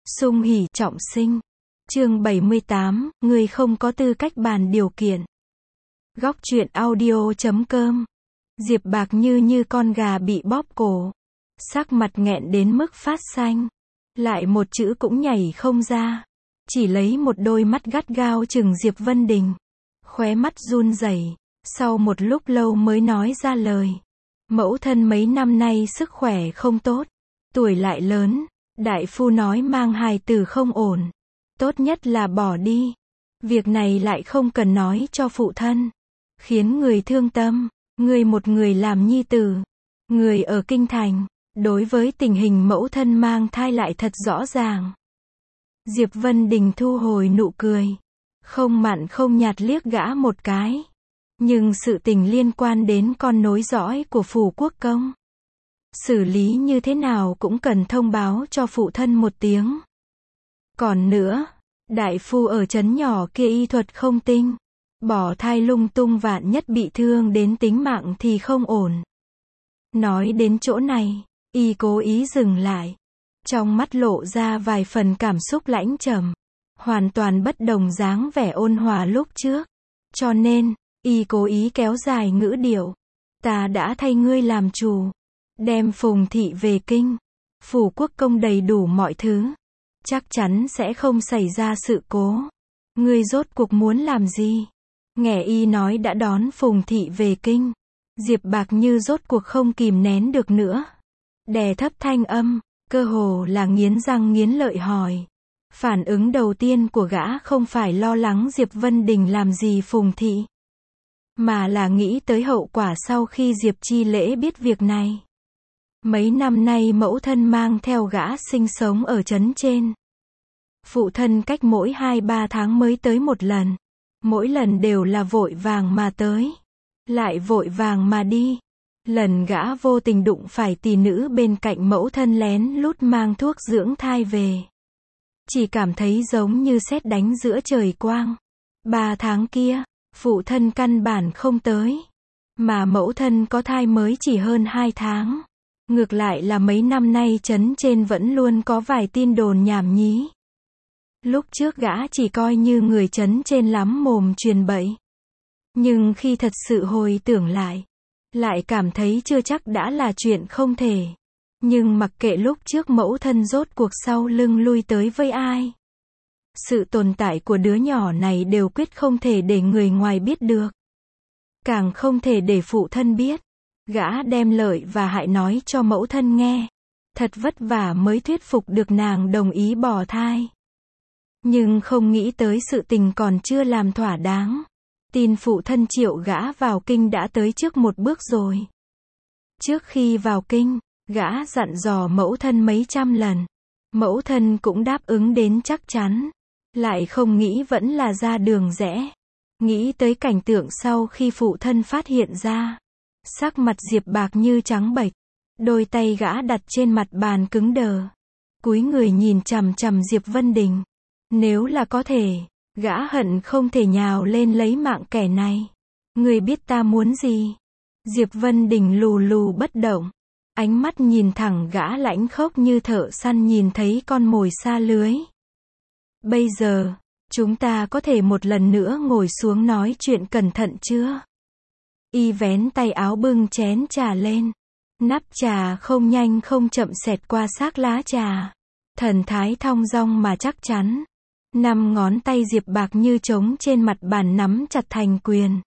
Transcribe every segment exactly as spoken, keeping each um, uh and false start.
Sung hỉ trọng sinh. Chương bảy mươi tám, người không có tư cách bàn điều kiện. Góc truyện audio.com. Diệp Bạc Như như con gà bị bóp cổ. Sắc mặt nghẹn đến mức phát xanh. Lại một chữ cũng nhảy không ra. Chỉ lấy một đôi mắt gắt gao chừng Diệp Vân Đình. Khóe mắt run rẩy. Sau một lúc lâu mới nói ra lời. Mẫu thân mấy năm nay sức khỏe không tốt. Tuổi lại lớn. Đại phu nói mang hài tử không ổn. Tốt nhất là bỏ đi. Việc này lại không cần nói cho phụ thân. Khiến người thương tâm. Người một người làm nhi tử. Người ở kinh thành. Đối với tình hình mẫu thân mang thai lại thật rõ ràng. Diệp Vân Đình thu hồi nụ cười. Không mặn không nhạt liếc gã một cái. Nhưng sự tình liên quan đến con nối dõi của phủ quốc công. Xử lý như thế nào cũng cần thông báo cho phụ thân một tiếng. Còn nữa, đại phu ở trấn nhỏ kia y thuật không tinh. Bỏ thai lung tung vạn nhất bị thương đến tính mạng thì không ổn. Nói đến chỗ này, y cố ý dừng lại. Trong mắt lộ ra vài phần cảm xúc lãnh trầm. Hoàn toàn bất đồng dáng vẻ ôn hòa lúc trước. Cho nên, y cố ý kéo dài ngữ điệu. Ta đã thay ngươi làm chủ. Đem Phùng thị về kinh. Phủ quốc công đầy đủ mọi thứ. Chắc chắn sẽ không xảy ra sự cố. Ngươi rốt cuộc muốn làm gì? Nghe y nói đã đón Phùng thị về kinh. Diệp Bạc Như rốt cuộc không kìm nén được nữa. Đè thấp thanh âm, cơ hồ là nghiến răng nghiến lợi hỏi. Phản ứng đầu tiên của gã không phải lo lắng Diệp Vân Đình làm gì Phùng thị. Mà là nghĩ tới hậu quả sau khi Diệp Chi Lễ biết việc này. Mấy năm nay mẫu thân mang theo gã sinh sống ở trấn trên. Phụ thân cách mỗi hai ba tháng mới tới một lần. Mỗi lần đều là vội vàng mà tới. Lại vội vàng mà đi. Lần gã vô tình đụng phải tỷ nữ bên cạnh mẫu thân lén lút mang thuốc dưỡng thai về. Chỉ cảm thấy giống như sét đánh giữa trời quang. Ba tháng kia, phụ thân căn bản không tới. Mà mẫu thân có thai mới chỉ hơn hai tháng. Ngược lại là mấy năm nay trấn trên vẫn luôn có vài tin đồn nhảm nhí. Lúc trước gã chỉ coi như người trấn trên lắm mồm truyền bậy. Nhưng khi thật sự hồi tưởng lại, lại cảm thấy chưa chắc đã là chuyện không thể. Nhưng mặc kệ lúc trước mẫu thân rốt cuộc sau lưng lui tới với ai. Sự tồn tại của đứa nhỏ này đều quyết không thể để người ngoài biết được. Càng không thể để phụ thân biết. Gã đem lợi và hại nói cho mẫu thân nghe. Thật vất vả mới thuyết phục được nàng đồng ý bỏ thai. Nhưng không nghĩ tới sự tình còn chưa làm thỏa đáng. Tin phụ thân triệu gã vào kinh đã tới trước một bước rồi. Trước khi vào kinh, gã dặn dò mẫu thân mấy trăm lần. Mẫu thân cũng đáp ứng đến chắc chắn. Lại không nghĩ vẫn là ra đường rẽ. Nghĩ tới cảnh tượng sau khi phụ thân phát hiện ra. Sắc mặt Diệp Bạc Như trắng bệch. Đôi tay gã đặt trên mặt bàn cứng đờ. Cúi người nhìn chằm chằm Diệp Vân Đình. Nếu là có thể, gã hận không thể nhào lên lấy mạng kẻ này. Người biết ta muốn gì? Diệp Vân Đình lù lù bất động. Ánh mắt nhìn thẳng gã lãnh khốc như thợ săn nhìn thấy con mồi xa lưới. Bây giờ, chúng ta có thể một lần nữa ngồi xuống nói chuyện cẩn thận chưa? Y vén tay áo bưng chén trà lên. Nắp trà không nhanh không chậm xẹt qua xác lá trà. Thần thái thong dong mà chắc chắn. Năm ngón tay Diệp Bạc Như trống trên mặt bàn nắm chặt thành quyền.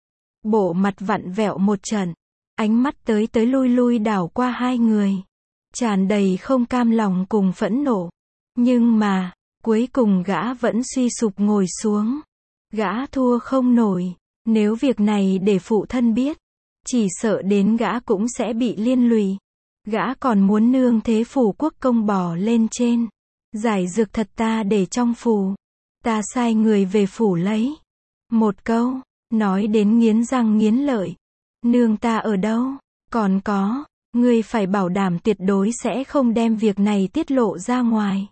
Bộ mặt vặn vẹo một trận. Ánh mắt tới tới lui lui đảo qua hai người. Tràn đầy không cam lòng cùng phẫn nộ. Nhưng mà, cuối cùng gã vẫn suy sụp ngồi xuống. Gã thua không nổi. Nếu việc này để phụ thân biết, chỉ sợ đến gã cũng sẽ bị liên lụy. Gã còn muốn nương thế phủ quốc công bò lên trên. Giải dược thật ta để trong phủ. Ta sai người về phủ lấy. Một câu, nói đến nghiến răng nghiến lợi. Nương ta ở đâu? Còn có, ngươi phải bảo đảm tuyệt đối sẽ không đem việc này tiết lộ ra ngoài.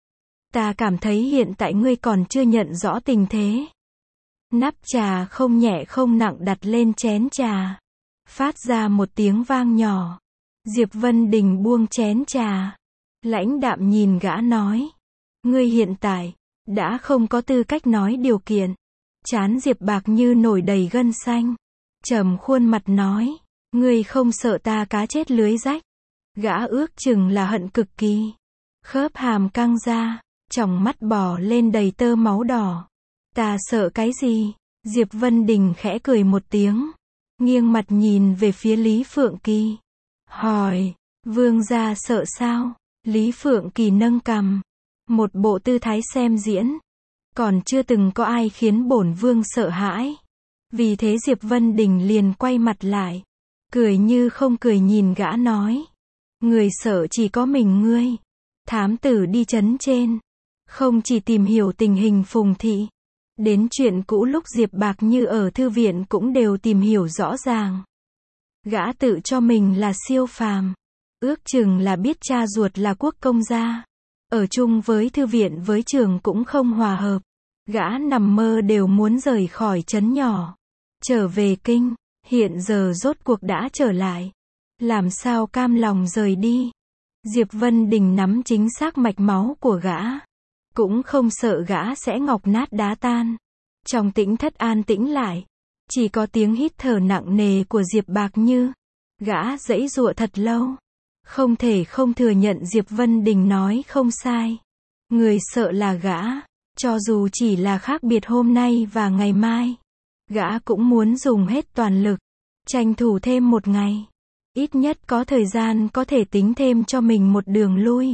Ta cảm thấy hiện tại ngươi còn chưa nhận rõ tình thế. Nắp trà không nhẹ không nặng đặt lên chén trà. Phát ra một tiếng vang nhỏ. Diệp Vân Đình buông chén trà. Lãnh đạm nhìn gã nói. ngươi hiện tại, đã không có tư cách nói điều kiện. Trán Diệp Bạc Như nổi đầy gân xanh. Trầm khuôn mặt nói, ngươi không sợ ta cá chết lưới rách. Gã ước chừng là hận cực kỳ. Khớp hàm căng ra, tròng mắt bò lên đầy tơ máu đỏ. Ta sợ cái gì? Diệp Vân Đình khẽ cười một tiếng. Nghiêng mặt nhìn về phía Lý Phượng Kỳ. Hỏi, vương gia sợ sao? Lý Phượng Kỳ nâng cằm. Một bộ tư thái xem diễn. Còn chưa từng có ai khiến bổn vương sợ hãi. Vì thế Diệp Vân Đình liền quay mặt lại. Cười như không cười nhìn gã nói. Người sợ chỉ có mình ngươi. Thám tử đi trấn trên. Không chỉ tìm hiểu tình hình Phùng thị. Đến chuyện cũ lúc Diệp Bạc Như ở thư viện cũng đều tìm hiểu rõ ràng. Gã tự cho mình là siêu phàm. Ước chừng là biết cha ruột là quốc công gia. Ở chung với thư viện với trường cũng không hòa hợp. Gã nằm mơ đều muốn rời khỏi trấn nhỏ. Trở về kinh, hiện giờ rốt cuộc đã trở lại. Làm sao cam lòng rời đi. Diệp Vân Đình nắm chính xác mạch máu của gã. Cũng không sợ gã sẽ ngọc nát đá tan. Trong tĩnh thất an tĩnh lại. Chỉ có tiếng hít thở nặng nề của Diệp Bạc Như. Gã giãy giụa thật lâu. Không thể không thừa nhận Diệp Vân Đình nói không sai. Người sợ là gã. Cho dù chỉ là khác biệt hôm nay và ngày mai. Gã cũng muốn dùng hết toàn lực. Tranh thủ thêm một ngày. Ít nhất có thời gian có thể tính thêm cho mình một đường lui.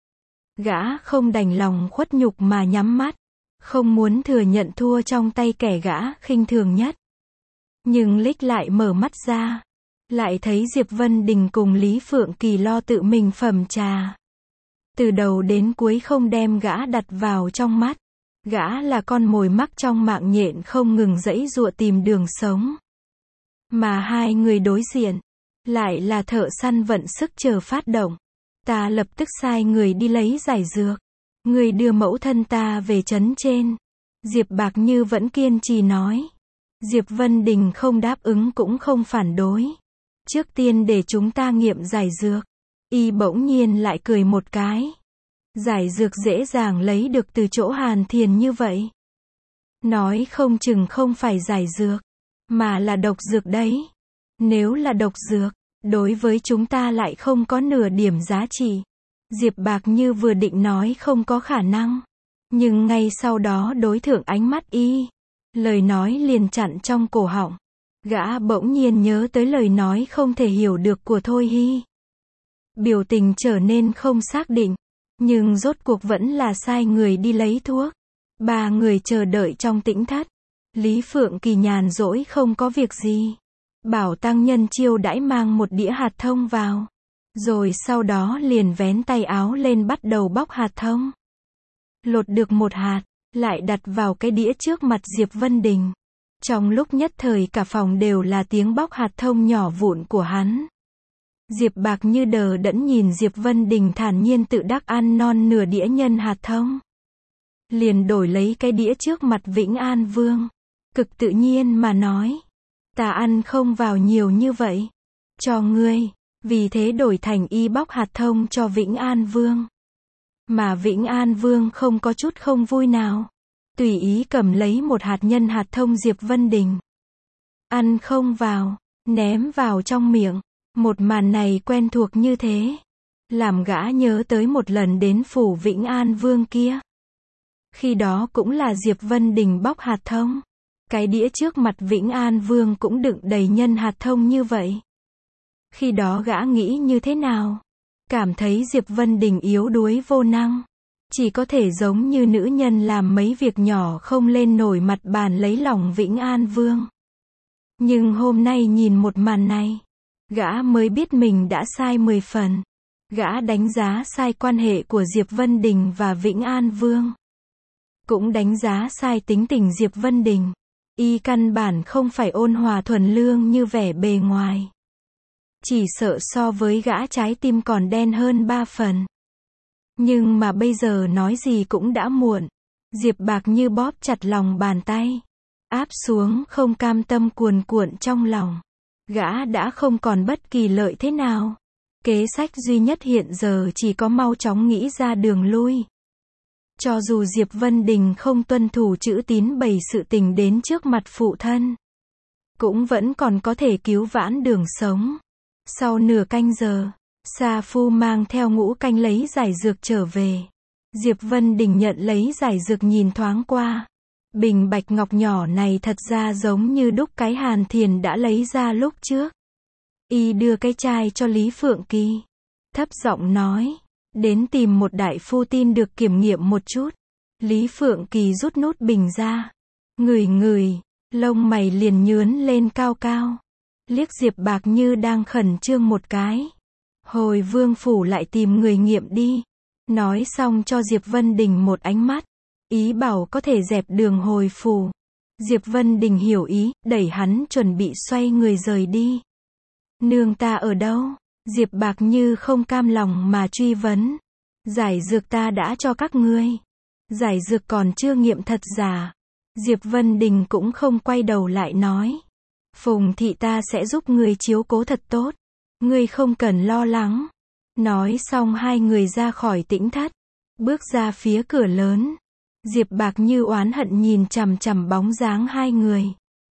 Gã không đành lòng khuất nhục mà nhắm mắt. Không muốn thừa nhận thua trong tay kẻ gã khinh thường nhất. Nhưng lích lại mở mắt ra. Lại thấy Diệp Vân Đình cùng Lý Phượng Kỳ lo tự mình phẩm trà. Từ đầu đến cuối không đem gã đặt vào trong mắt. Gã là con mồi mắc trong mạng nhện không ngừng giãy giụa tìm đường sống. Mà hai người đối diện. Lại là thợ săn vận sức chờ phát động. Ta lập tức sai người đi lấy giải dược. Người đưa mẫu thân ta về trấn trên. Diệp Bạc Như vẫn kiên trì nói. Diệp Vân Đình không đáp ứng cũng không phản đối. Trước tiên để chúng ta nghiệm giải dược. Y bỗng nhiên lại cười một cái. Giải dược dễ dàng lấy được từ chỗ Hàn Thiền như vậy. Nói không chừng không phải giải dược. Mà là độc dược đấy. Nếu là độc dược. Đối với chúng ta lại không có nửa điểm giá trị. Diệp Bạc Như vừa định nói không có khả năng. Nhưng ngay sau đó đối thượng ánh mắt y. Lời nói liền chặn trong cổ họng. Gã bỗng nhiên nhớ tới lời nói không thể hiểu được của Thôi Hy. Biểu tình trở nên không xác định. Nhưng rốt cuộc vẫn là sai người đi lấy thuốc. Ba người chờ đợi trong tĩnh thất. Lý Phượng Kỳ nhàn rỗi không có việc gì. Bảo tăng nhân chiêu đãi mang một đĩa hạt thông vào. Rồi sau đó liền vén tay áo lên bắt đầu bóc hạt thông. Lột được một hạt, lại đặt vào cái đĩa trước mặt Diệp Vân Đình. Trong lúc nhất thời cả phòng đều là tiếng bóc hạt thông nhỏ vụn của hắn. Diệp Bạc Như đờ đẫn nhìn Diệp Vân Đình thản nhiên tự đắc ăn non nửa đĩa nhân hạt thông. Liền đổi lấy cái đĩa trước mặt Vĩnh An Vương. Cực tự nhiên mà nói. Ta ăn không vào nhiều như vậy. Cho ngươi. Vì thế đổi thành y bóc hạt thông cho Vĩnh An Vương. Mà Vĩnh An Vương không có chút không vui nào. Tùy ý cầm lấy một hạt nhân hạt thông Diệp Vân Đình. Ăn không vào. Ném vào trong miệng. Một màn này quen thuộc như thế. Làm gã nhớ tới một lần đến phủ Vĩnh An Vương kia. Khi đó cũng là Diệp Vân Đình bóc hạt thông. Cái đĩa trước mặt Vĩnh An Vương cũng đựng đầy nhân hạt thông như vậy. Khi đó gã nghĩ như thế nào? Cảm thấy Diệp Vân Đình yếu đuối vô năng. Chỉ có thể giống như nữ nhân làm mấy việc nhỏ không lên nổi mặt bàn lấy lòng Vĩnh An Vương. Nhưng hôm nay nhìn một màn này. Gã mới biết mình đã sai mười phần. Gã đánh giá sai quan hệ của Diệp Vân Đình và Vĩnh An Vương. Cũng đánh giá sai tính tình Diệp Vân Đình. Y căn bản không phải ôn hòa thuần lương như vẻ bề ngoài. Chỉ sợ so với gã trái tim còn đen hơn ba phần. Nhưng mà bây giờ nói gì cũng đã muộn. Diệp Bạc Như bóp chặt lòng bàn tay. Áp xuống không cam tâm cuồn cuộn trong lòng. Gã đã không còn bất kỳ lợi thế nào. Kế sách duy nhất hiện giờ chỉ có mau chóng nghĩ ra đường lui. Cho dù Diệp Vân Đình không tuân thủ chữ tín bày sự tình đến trước mặt phụ thân, cũng vẫn còn có thể cứu vãn đường sống. Sau nửa canh giờ, Sa Phu mang theo ngũ canh lấy giải dược trở về. Diệp Vân Đình nhận lấy giải dược nhìn thoáng qua. Bình bạch ngọc nhỏ này thật ra giống như đúc cái Hàn Thiền đã lấy ra lúc trước. Y đưa cái chai cho Lý Phượng Kỳ. Thấp giọng nói, đến tìm một đại phu tin được kiểm nghiệm một chút. Lý Phượng Kỳ rút nút bình ra. Ngửi ngửi, lông mày liền nhướn lên cao cao. Liếc Diệp Bạc Như đang khẩn trương một cái. Hồi vương phủ lại tìm người nghiệm đi. Nói xong cho Diệp Vân Đình một ánh mắt. Ý bảo có thể dẹp đường hồi phủ. Diệp Vân Đình hiểu ý, đẩy hắn chuẩn bị xoay người rời đi. Nương ta ở đâu? Diệp Bạc Như không cam lòng mà truy vấn. Giải dược ta đã cho các ngươi. Giải dược còn chưa nghiệm thật giả. Diệp Vân Đình cũng không quay đầu lại nói. Phùng thị ta sẽ giúp ngươi chiếu cố thật tốt. Ngươi không cần lo lắng. Nói xong hai người ra khỏi tĩnh thất. Bước ra phía cửa lớn. Diệp Bạc Như oán hận nhìn chằm chằm bóng dáng hai người.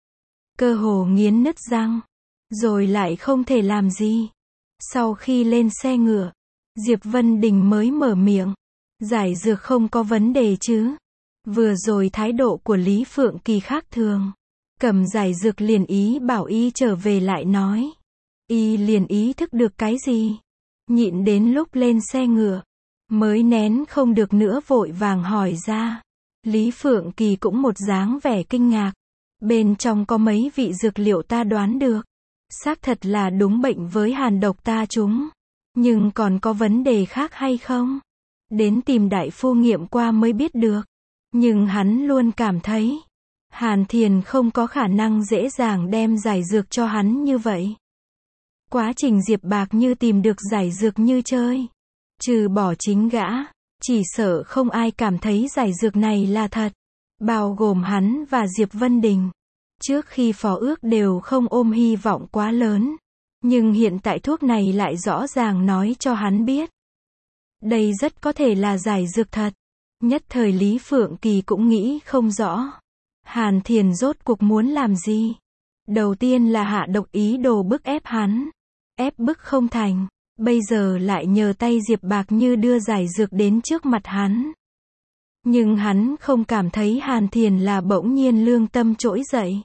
Cơ hồ nghiến nứt răng. Rồi lại không thể làm gì. Sau khi lên xe ngựa, Diệp Vân Đình mới mở miệng. Giải dược không có vấn đề chứ. Vừa rồi thái độ của Lý Phượng Kỳ khác thường. Cầm giải dược liền ý bảo y trở về lại nói. Y liền ý thức được cái gì. Nhịn đến lúc lên xe ngựa. Mới nén không được nữa vội vàng hỏi ra. Lý Phượng Kỳ cũng một dáng vẻ kinh ngạc. Bên trong có mấy vị dược liệu ta đoán được. Xác thật là đúng bệnh với hàn độc ta chúng. Nhưng còn có vấn đề khác hay không? Đến tìm đại phu nghiệm qua mới biết được. Nhưng hắn luôn cảm thấy Hàn Thiền không có khả năng dễ dàng đem giải dược cho hắn như vậy. Quá trình Diệp Bạc Như tìm được giải dược như chơi. Trừ bỏ chính gã, chỉ sợ không ai cảm thấy giải dược này là thật. Bao gồm hắn và Diệp Vân Đình. Trước khi phó ước đều không ôm hy vọng quá lớn. Nhưng hiện tại thuốc này lại rõ ràng nói cho hắn biết. Đây rất có thể là giải dược thật. Nhất thời Lý Phượng Kỳ cũng nghĩ không rõ. Hàn Thiền rốt cuộc muốn làm gì? Đầu tiên là hạ độc ý đồ bức ép hắn. Ép bức không thành. Bây giờ lại nhờ tay Diệp Bạc Như đưa giải dược đến trước mặt hắn. Nhưng hắn không cảm thấy Hàn Thiền là bỗng nhiên lương tâm trỗi dậy.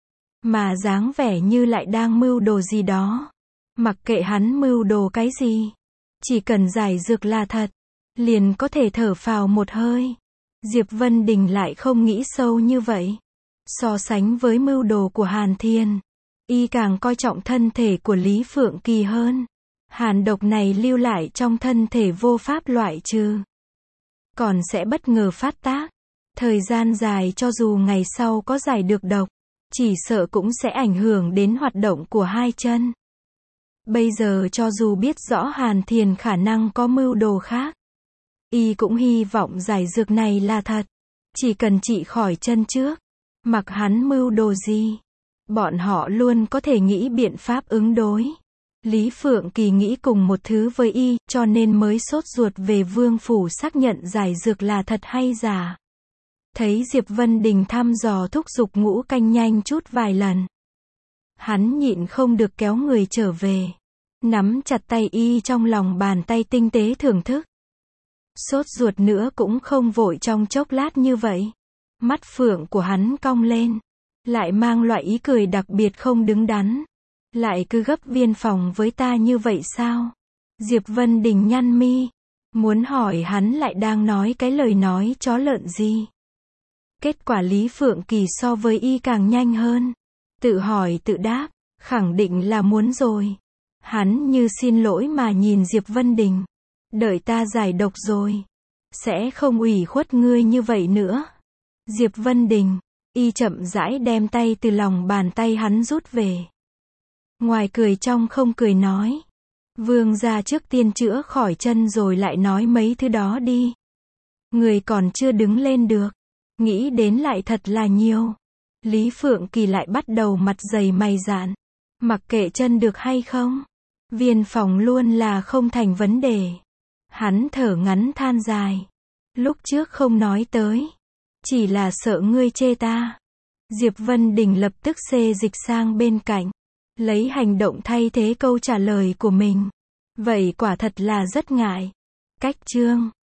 Mà dáng vẻ như lại đang mưu đồ gì đó. Mặc kệ hắn mưu đồ cái gì. Chỉ cần giải dược là thật. Liền có thể thở phào một hơi. Diệp Vân Đình lại không nghĩ sâu như vậy. So sánh với mưu đồ của Hàn Thiền. Y càng coi trọng thân thể của Lý Phượng Kỳ hơn. Hàn độc này lưu lại trong thân thể vô pháp loại trừ. Còn sẽ bất ngờ phát tác. Thời gian dài cho dù ngày sau có giải được độc. Chỉ sợ cũng sẽ ảnh hưởng đến hoạt động của hai chân. Bây giờ cho dù biết rõ Hàn Thiền khả năng có mưu đồ khác. Y cũng hy vọng giải dược này là thật. Chỉ cần trị khỏi chân trước. Mặc hắn mưu đồ gì. Bọn họ luôn có thể nghĩ biện pháp ứng đối. Lý Phượng Kỳ nghĩ cùng một thứ với y, cho nên mới sốt ruột về vương phủ xác nhận giải dược là thật hay giả. Thấy Diệp Vân Đình thăm dò thúc giục ngũ canh nhanh chút vài lần. Hắn nhịn không được kéo người trở về. Nắm chặt tay y trong lòng bàn tay tinh tế thưởng thức. Sốt ruột nữa cũng không vội trong chốc lát như vậy. Mắt phượng của hắn cong lên. Lại mang loại ý cười đặc biệt không đứng đắn. Lại cứ gấp viên phòng với ta như vậy sao? Diệp Vân Đình nhăn mi. Muốn hỏi hắn lại đang nói cái lời nói chó lợn gì. Kết quả Lý Phượng Kỳ so với y càng nhanh hơn. Tự hỏi tự đáp. Khẳng định là muốn rồi. Hắn như xin lỗi mà nhìn Diệp Vân Đình. Đợi ta giải độc rồi. Sẽ không ủy khuất ngươi như vậy nữa. Diệp Vân Đình. Y chậm rãi đem tay từ lòng bàn tay hắn rút về. Ngoài cười trong không cười nói. Vương gia trước tiên chữa khỏi chân rồi lại nói mấy thứ đó đi. Người còn chưa đứng lên được. Nghĩ đến lại thật là nhiều. Lý Phượng Kỳ lại bắt đầu mặt dày mày dạn. Mặc kệ chân được hay không. Viên phòng luôn là không thành vấn đề. Hắn thở ngắn than dài. Lúc trước không nói tới. Chỉ là sợ ngươi chê ta. Diệp Vân Đình lập tức xê dịch sang bên cạnh. Lấy hành động thay thế câu trả lời của mình. Vậy quả thật là rất ngại. Cách chương